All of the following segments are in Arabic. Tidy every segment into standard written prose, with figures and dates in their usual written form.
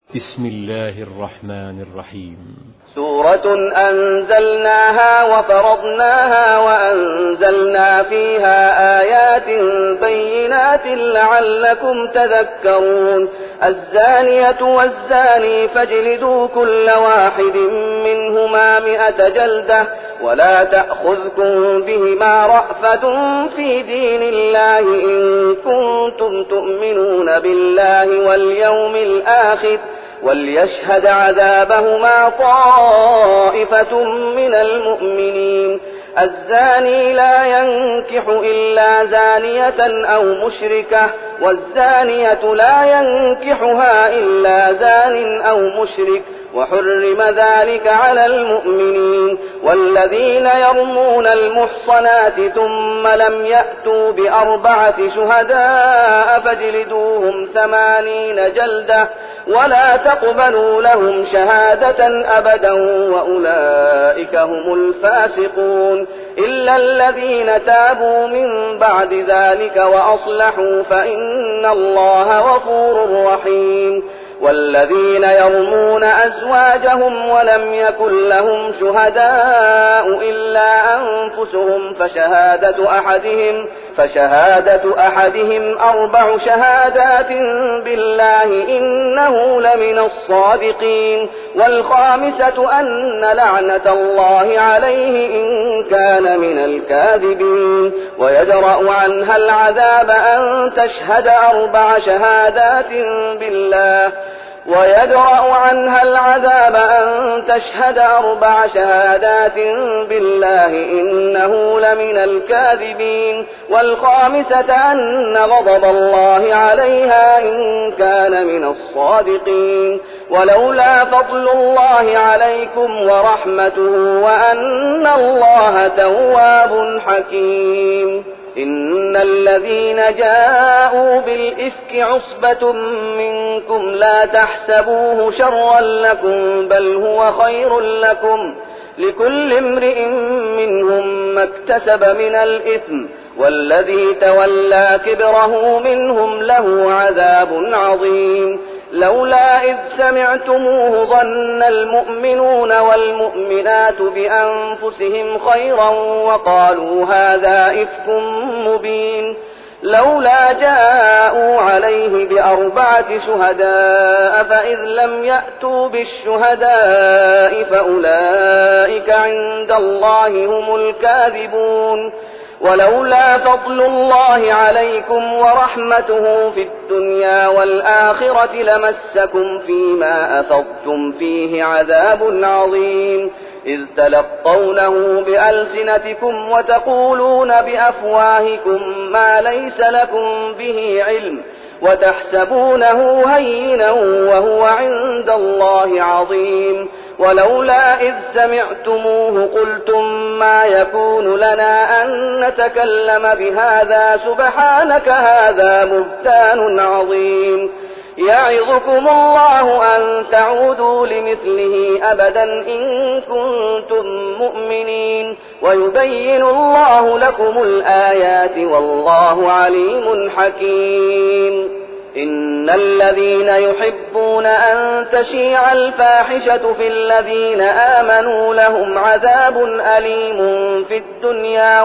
بسم الله الرحمن الرحيم. سورة أنزلناها وفرضناها وأنزلنا فيها آيات بينات لعلكم تذكرون. الزانية والزاني فاجلدوا كل واحد منهما 100 جلدة ولا تأخذكم بهما رأفة في دين الله إن كنتم تؤمنون بالله واليوم الآخر وليشهد عذابهما طائفة من المؤمنين. الزاني لا ينكح إلا زانية أو مشركة والزانية لا ينكحها إلا زان أو مشرك وحرم ذلك على المؤمنين. والذين يرمون المحصنات ثم لم يأتوا ب4 شهداء فاجلدوهم 80 جلدة ولا تقبلوا لهم شهادة أبدا وأولئك هم الفاسقون إلا الذين تابوا من بعد ذلك وأصلحوا فإن الله غفور رحيم. والذين يرمون أزواجهم ولم يكن لهم شهداء إلا أنفسهم فشهادة أحدهم 4 شهادات بالله إنه لمن الصادقين. والخامسة أن لعنة الله عليه إن كان من الكاذبين. ويدرأ عنها العذاب أن تشهد 4 شهادات بالله إنه لمن الكاذبين. والخامسة أن غضب الله عليها إن كان من الصادقين. ولولا فضل الله عليكم ورحمته وأن الله تواب حكيم. إن الذين جاءوا بالإفك عصبة منكم لا تحسبوه شرا لكم بل هو خير لكم لكل امرئ منهم ما اكتسب من الإثم والذي تولى كبره منهم له عذاب عظيم. لولا إذ سمعتموه ظن المؤمنون والمؤمنات بأنفسهم خيرا وقالوا هذا إفك مبين. لولا جاءوا عليه ب4 شهداء فإذ لم يأتوا بالشهداء فأولئك عند الله هم الكاذبون. ولولا فضل الله عليكم ورحمته في الدنيا والآخرة لمسكم فيما أفضتم فيه عذاب عظيم إذ تلقونه بألسنتكم وتقولون بأفواهكم ما ليس لكم به علم وتحسبونه هينا وهو عند الله عظيم. ولولا إذ سمعتموه قلتم ما يكون لنا أن نتكلم بهذا سبحانك هذا بهتان عظيم. يعظكم الله أن تعودوا لمثله أبدا إن كنتم مؤمنين ويبين الله لكم الآيات والله عليم حكيم. إن الذين يحبون أن تشيع الفاحشة في الذين آمنوا لهم عذاب أليم في الدنيا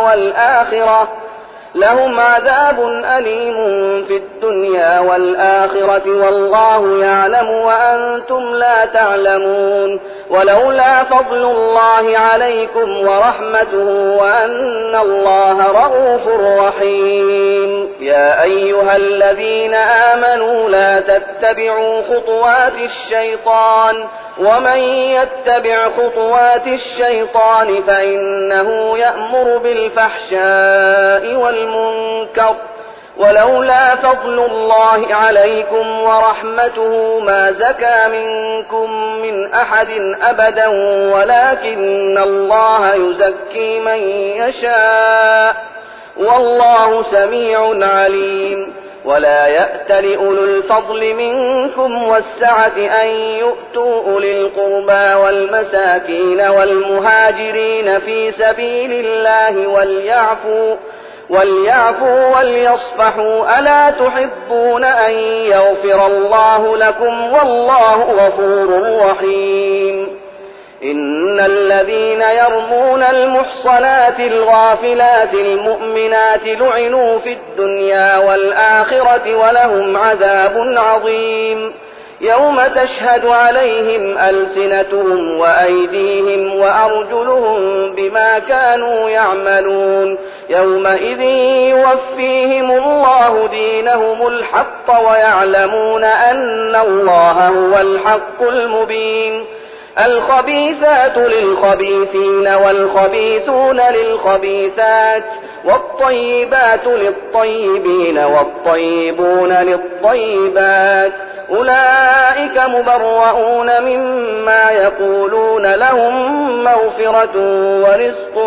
والآخرة والله يعلم وأنتم لا تعلمون. ولولا فضل الله عليكم ورحمته وأن الله رؤوف رحيم. يا أيها الذين آمنوا لا تتبعوا خطوات الشيطان ومن يتبع خطوات الشيطان فإنه يأمر بالفحشاء والمنكر. ولولا فضل الله عليكم ورحمته ما زكى منكم من أحد أبدا ولكن الله يزكي من يشاء والله سميع عليم. ولا يأتل أولو الفضل منكم والسعة أن يؤتوا أولي القربى والمساكين والمهاجرين في سبيل الله وليعفوا وليصفحوا ألا تحبون أن يغفر الله لكم والله غفور رحيم إن الذين يرمون المحصنات الغافلات المؤمنات لعنوا في الدنيا والآخرة ولهم عذاب عظيم يوم تشهد عليهم ألسنتهم وأيديهم وأرجلهم بما كانوا يعملون يومئذ يوفيهم الله دينهم الحق ويعلمون أن الله هو الحق المبين الخبيثات للخبيثين والخبيثون للخبيثات والطيبات للطيبين والطيبون للطيبات أولئك مبرؤون مما يقولون لهم مغفرة ورزق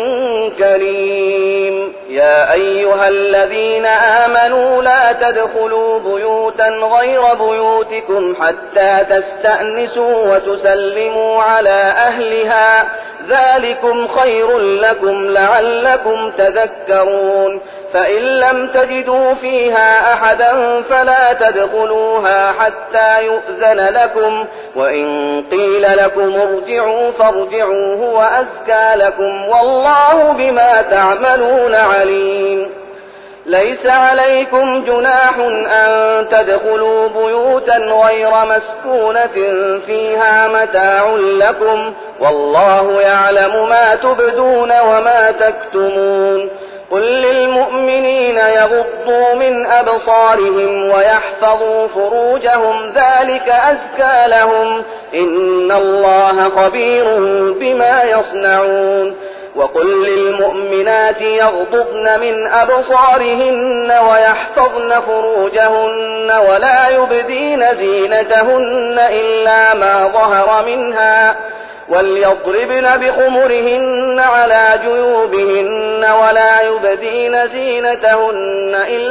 كريم يا أيها الذين آمنوا لا تدخلوا بيوتا غير بيوتكم حتى تستأنسوا وتسلموا على أهلها ذلكم خير لكم لعلكم تذكرون فإن لم تجدوا فيها أحدا فلا تدخلوها حتى يؤذن لكم وإن قيل لكم ارجعوا فارجعوا هو أزكى لكم والله بما تعملون عليم ليس عليكم جناح أن تدخلوا بيوتا غير مسكونة فيها متاع لكم والله يعلم ما تبدون وما تكتمون قل للمؤمنين يغضوا من أبصارهم ويحفظوا فروجهم ذلك أزكى لهم إن الله خبير بما يصنعون وقل للمؤمنات يغضضن من أبصارهن ويحفظن فروجهن ولا يبدين زينتهن إلا ما ظهر منها وليضربن بخمرهن على جيوبهن ولا يبدين زينتهن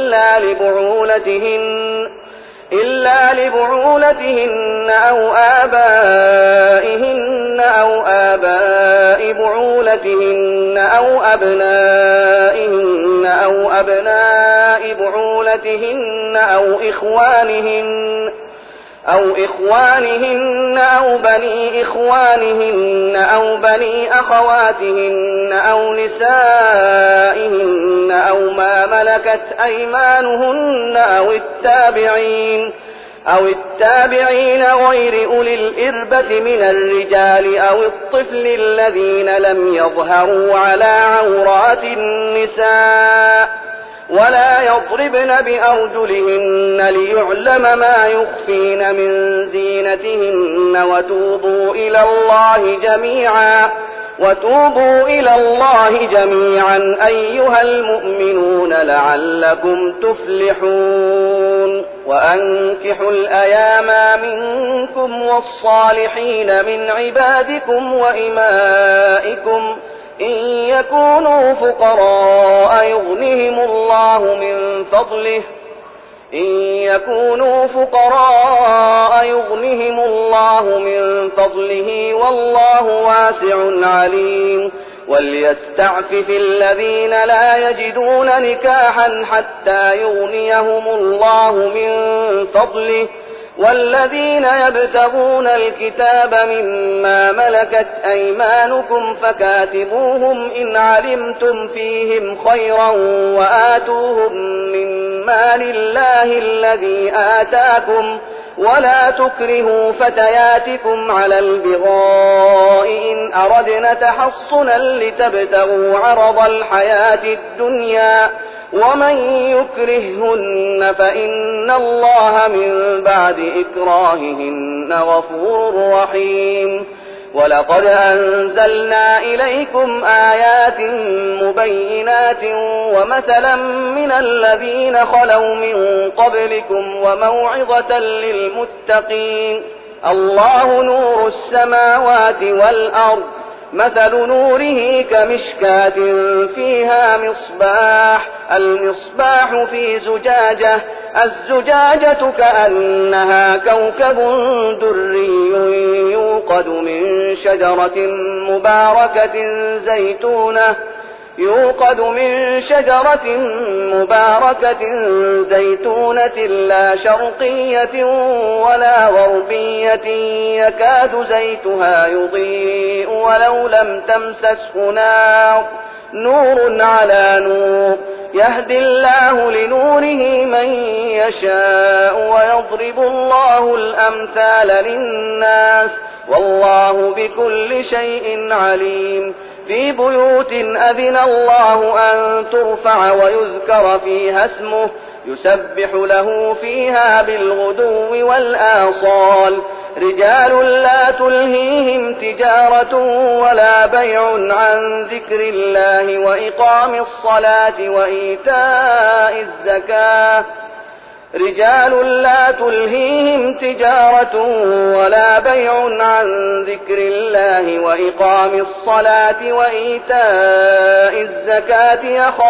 إلا لبعولتهن أو آبائهن أو آباء بعولتهن أو أبنائهن أو أبناء بعولتهن أو إخوانهن أو بني إخوانهن أو بني أخواتهن أو نسائهن أو ما ملكت أيمانهن أو التابعين غير أولي الإربة من الرجال أو الطفل الذين لم يظهروا على عورات النساء ولا يضربن بأرجلهن ليعلم ما يخفين من زينتهن وتوبوا إلى الله جميعا أيها المؤمنون لعلكم تفلحون وأنكحوا الأيام منكم والصالحين من عبادكم وإمائكم إن يكونوا فقراء يغنهم الله من فضله والله واسع عليم وليستعفف الذين لا يجدون نكاحا حتى يغنيهم الله من فضله والذين يبتغون الكتاب مما ملكت أيمانكم فكاتبوهم إن علمتم فيهم خيرا وآتوهم من مال الله الذي آتاكم ولا تكرهوا فتياتكم على البغاء إن أردنا تحصنا لتبتغوا عرض الحياة الدنيا ومن يكرههن فإن الله من بعد إكراههن غفور رحيم ولقد أنزلنا إليكم آيات مبينات ومثلا من الذين خلوا من قبلكم وموعظة للمتقين الله نور السماوات والأرض مثل نوره كمشكاة فيها مصباح المصباح في زجاجة الزجاجة كأنها كوكب دري يوقد من شجرة مباركة يوقد من شجرة مباركة زيتونة لا شرقية ولا غربية يكاد زيتها يضيء ولو لم تمسسه نار نور على نور يهدي الله لنوره من يشاء ويضرب الله الأمثال للناس والله بكل شيء عليم في بيوت أذن الله أن ترفع ويذكر فيها اسمه يسبح له فيها بالغدو والآصال رجال لا تلهيهم تجارة ولا بيع عن ذكر الله وإقام الصلاة وإيتاء الزكاة رجال لا تلهيهم تجارة ولا بيع عن ذكر الله وإقام الصلاة وإيتاء الزكاة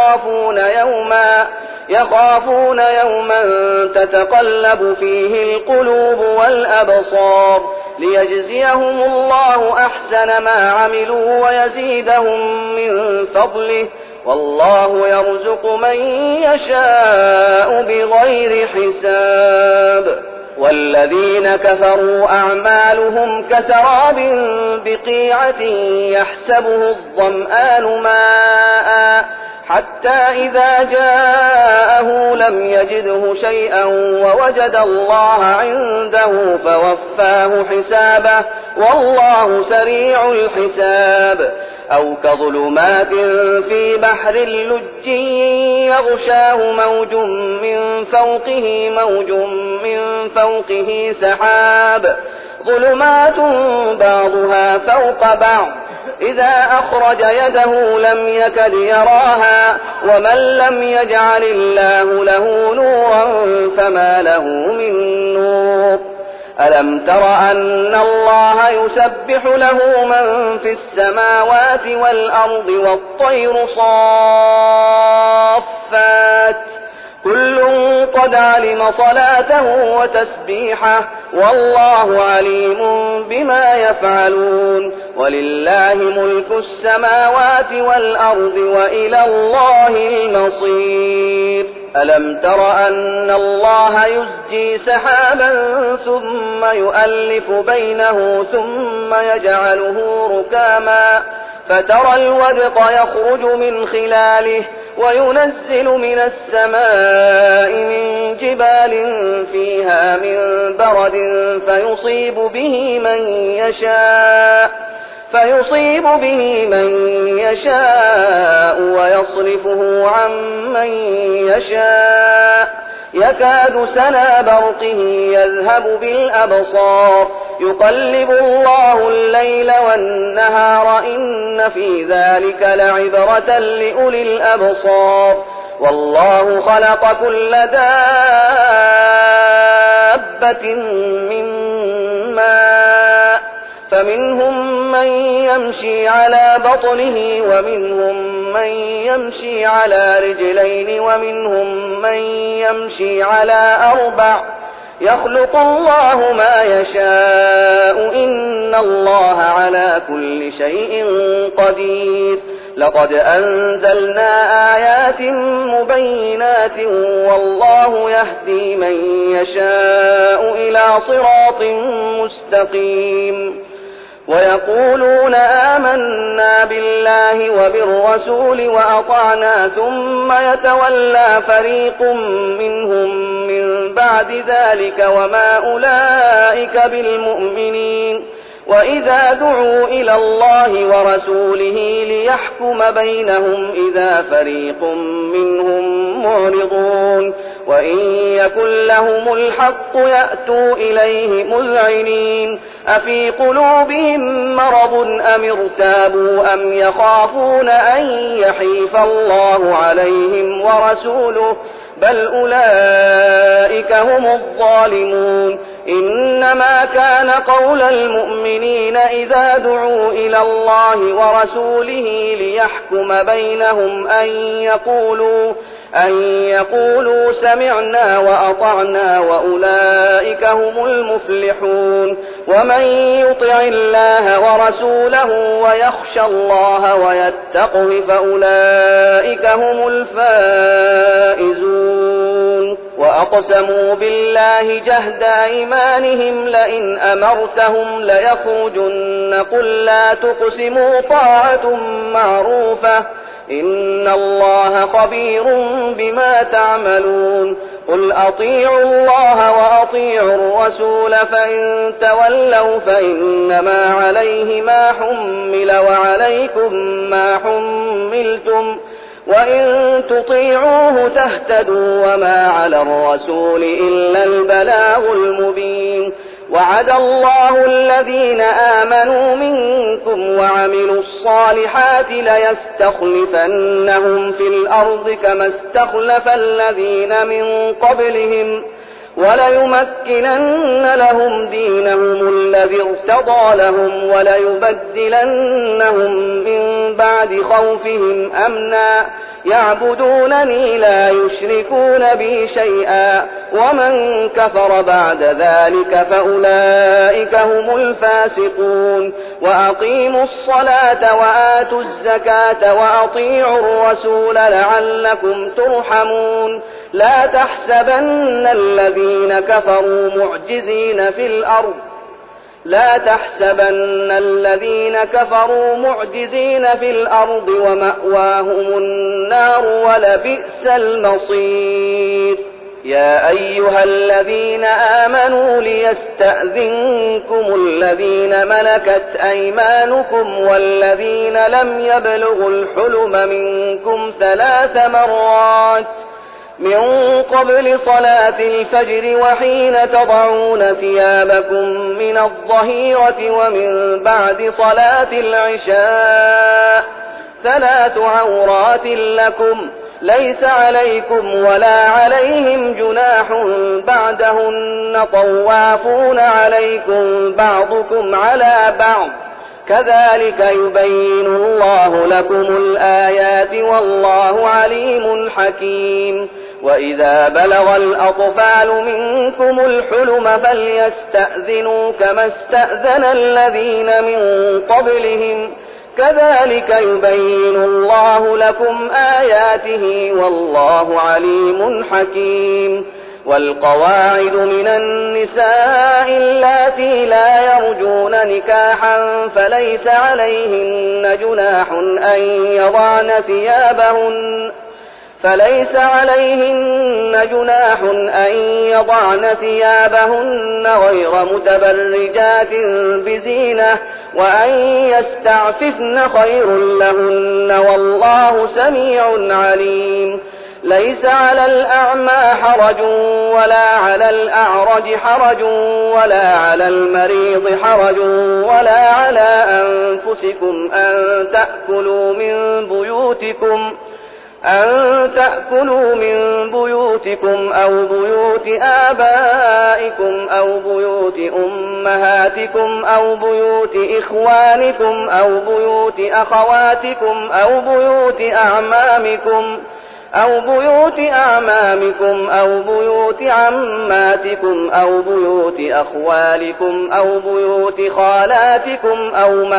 يخافون يوما تتقلب فيه القلوب والأبصار ليجزيهم الله أحسن ما عملوا ويزيدهم من فضله والله يرزق من يشاء بغير حساب والذين كفروا أعمالهم كسراب بقيعة يحسبه الظمآن ماء حتى إذا جاءه لم يجده شيئا ووجد الله عنده فوفاه حسابه والله سريع الحساب أو كظلمات في بحر لج يغشاه موج من فوقه سحاب ظلمات بعضها فوق بعض إذا أخرج يده لم يكد يراها ومن لم يجعل الله له نورا فما له من نور ألم تر أن الله يسبح له من في السماوات والأرض والطير صافات كل قد علم صلاته وتسبيحه والله عليم بما يفعلون ولله ملك السماوات والأرض وإلى الله المصير ألم تر أن الله يزجي سحابا ثم يؤلف بينه ثم يجعله ركاما فترى الودق يخرج من خلاله وينزل من السماء من جبال فيها من برد فيصيب به من يشاء ويصرفه عن من يشاء يكاد سنا برقه يذهب بالأبصار يقلب الله الليل والنهار إن في ذلك لعبرة لأولي الأبصار والله خلق كل دابة من ماء فمنهم من يمشي على بطنه ومنهم من يمشي على رجلين ومنهم من يمشي على أربع يخلق الله ما يشاء إن الله على كل شيء قدير لقد أنزلنا آيات مبينات والله يهدي من يشاء إلى صراط مستقيم ويقولون آمنا بالله وبالرسول وأطعنا ثم يتولى فريق منهم من بعد ذلك وما أولئك بالمؤمنين وإذا دعوا إلى الله ورسوله ليحكم بينهم إذا فريق منهم معرضون وإن يكن لهم الحق يأتوا إليه مذعنين أفي قلوبهم مرض أم ارتابوا أم يخافون أن يحيف الله عليهم ورسوله بل أولئك هم الظالمون إنما كان قول المؤمنين إذا دعوا إلى الله ورسوله ليحكم بينهم أن يقولوا سمعنا وأطعنا وأولئك هم المفلحون. ومن يطع الله ورسوله ويخشى الله ويتقه فأولئك هم الفائزون. وأقسموا بالله جهد أيمانهم لئن أمرتهم ليخرجن قل لا تقسموا طاعة معروفة إن الله خبير بما تعملون. قل أطيعوا الله وأطيعوا الرسول فإن تولوا فإنما عليه ما حمل وعليكم ما حملتم وإن تطيعوه تهتدوا وما على الرسول إلا البلاغ المبين. وعد الله الذين آمنوا منكم وعملوا الصالحات ليستخلفنهم في الأرض كما استخلف الذين من قبلهم وليمكنن لهم دينهم الذي ارتضى لهم وليبدلنهم من بعد خوفهم أمنا يعبدونني لا يشركون بي شيئا ومن كفر بعد ذلك فأولئك هم الفاسقون. وأقيموا الصلاة وآتوا الزكاة وأطيعوا الرسول لعلكم ترحمون. لا تحسبن الذين كفروا معجزين في الأرض ومأواهم النار ولبئس المصير. يا أيها الذين آمنوا ليستأذنكم الذين ملكت أيمانكم والذين لم يبلغوا الحلم منكم 3 مرات من قبل صلاة الفجر وحين تضعون ثيابكم من الظهيرة ومن بعد صلاة العشاء 3 عورات لكم ليس عليكم ولا عليهم جناح بعدهن طوافون عليكم بعضكم على بعض كذلك يبين الله لكم الآيات والله عليم حكيم. وإذا بلغ الأطفال منكم الحلم فليستأذنوا كما استأذن الذين من قبلهم كذلك يبين الله لكم آياته والله عليم حكيم. والقواعد من النساء اللاتي لا يرجون نكاحا فليس عليهن جناح أن يضعن ثيابهن غير متبرجات بزينة وأن يستعففن خير لهن والله سميع عليم. ليس على الأعمى حرج ولا على الأعرج حرج ولا على المريض حرج ولا على أنفسكم أن تأكلوا من بيوتكم أو بيوت آبائكم أو بيوت أمهاتكم أو بيوت إخوانكم أو بيوت أخواتكم أو بيوت أعمامكم أو بيوت عماتكم أو بيوت أخوالكم أو بيوت خالاتكم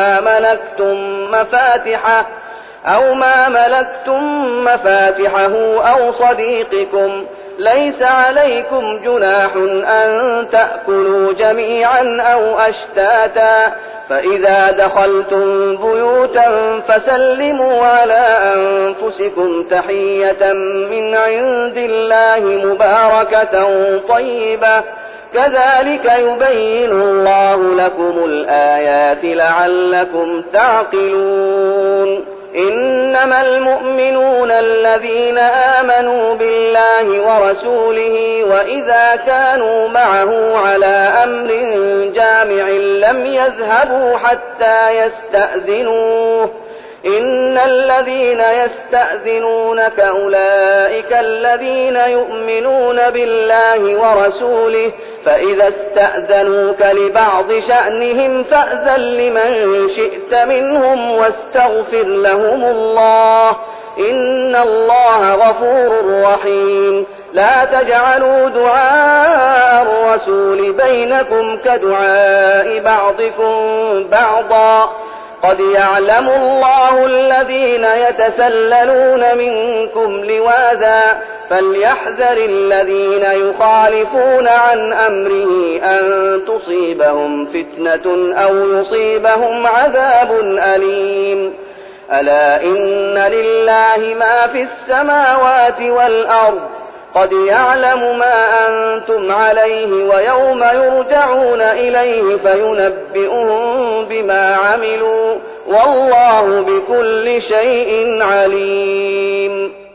أو ما ملكتم مفاتحه أو صديقكم. ليس عليكم جناح أن تأكلوا جميعا أو أشتاتا فإذا دخلتم بيوتا فسلموا على أنفسكم تحية من عند الله مباركة طيبة كذلك يبين الله لكم الآيات لعلكم تعقلون. إنما المؤمنون الذين آمنوا بالله ورسوله وإذا كانوا معه على أمر جامع لم يذهبوا حتى يستأذنوه إن الذين يستأذنونك أولئك الذين يؤمنون بالله ورسوله فإذا استأذنوك لبعض شأنهم فأذن لمن شئت منهم واستغفر لهم الله إن الله غفور رحيم لا تجعلوا دعاء الرسول بينكم كدعاء بعضكم بعضا قد يعلم الله الذين يتسللون منكم لواذا فليحذر الذين يخالفون عن أمره أن تصيبهم فتنة أو يصيبهم عذاب أليم ألا إن لله ما في السماوات والأرض قد يعلم ما أنتم عليه ويوم يرجعون إليه فينبئهم بما عملوا والله بكل شيء عليم.